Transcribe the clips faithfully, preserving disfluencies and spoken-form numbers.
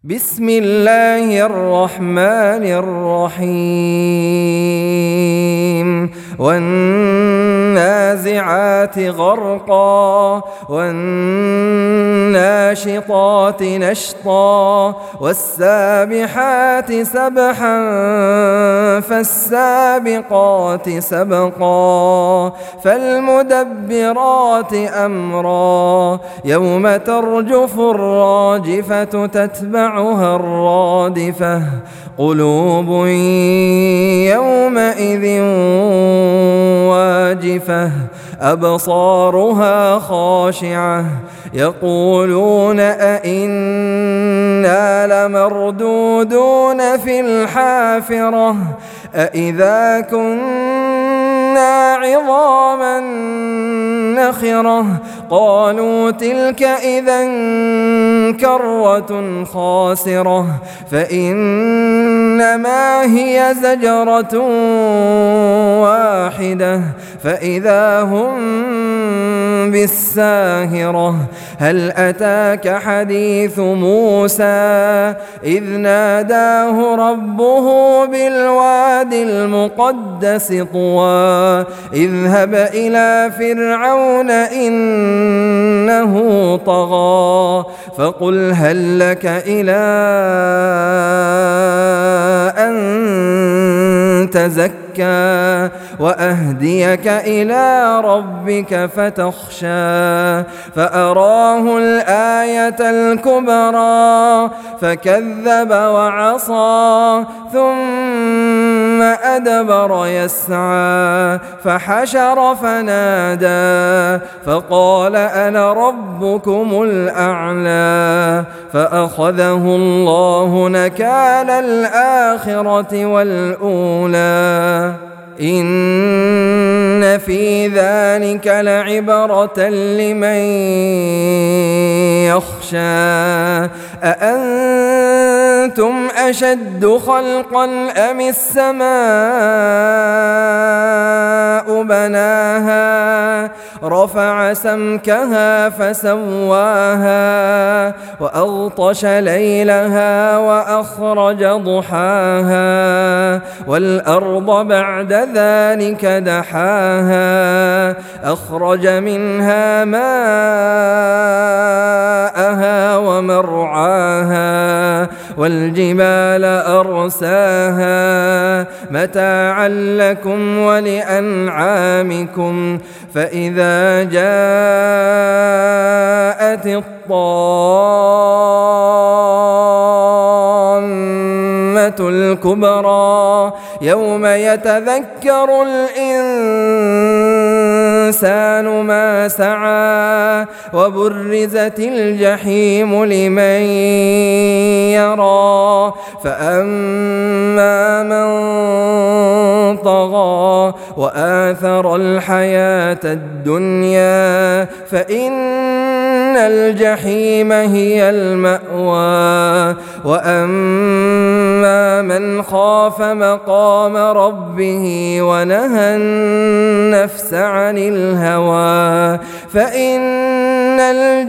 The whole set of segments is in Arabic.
بسم الله الرحمن الرحيم والنازعات غرقا والناشطات نشطا والسابحات سبحا فالسابقات سبقا فالمدبرات أمرا يوم ترجف الراجفة تتبعها الرادفة قلوب يومئذ واجفة أبصارها خاشعة يقولون أئنا لمردودون في الحافرة أئذا كنا عظاما نخرة قالوا تلك إذا كرة خاسرة فإنما هي زجرة واحدة فإذا هم بالساهرة هل أتاك حديث موسى إذ ناداه ربه بالواد المقدس طوى اذهب إلى فرعون إنه طغى فقل هل لك إلى أن تزكى وأهديك إلى ربك فتخشى فأراه الآية الكبرى فكذب وعصى ثم أدبر يسعى فحشر فنادى فقال أنا ربكم الأعلى فأخذه الله نكال الآخرة والأولى إن في ذلك لعبرة لمن يخشى أأنتم أشد خلقا أم السماء بناها رفع سمكها فسواها وأغطش ليلها وأخرج ضحاها والأرض بعد ذلك دحاها أخرج منها ماءها ومرعاها والجبال أرساها متاعا لكم ولأنعامكم فإذا جاءت الطامة الكبرى يوم يتذكر الإنسان ما سعى وبرزت الجحيم لمن يرى فأما من طغى وآثر الحياة الدنيا فإن الجحيم هي المأوى وأما من خاف مقام ربه ونهى النفس عن الهوى فإن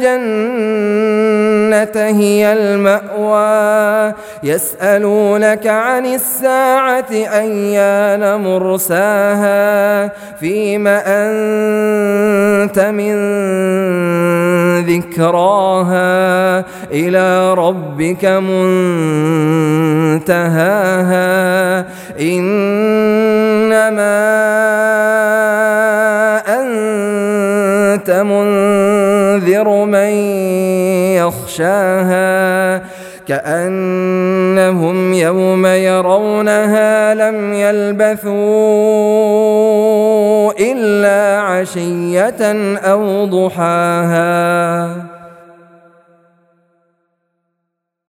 الجنة هي المأوى يسألونك عن الساعة أيان مرساها فيم أنت من ذكراها إلى ربك منتهاها إنما أنت منذر من يخشاها كأنهم يوم يرونها لم يلبثوا إلا عشية أو ضحاها.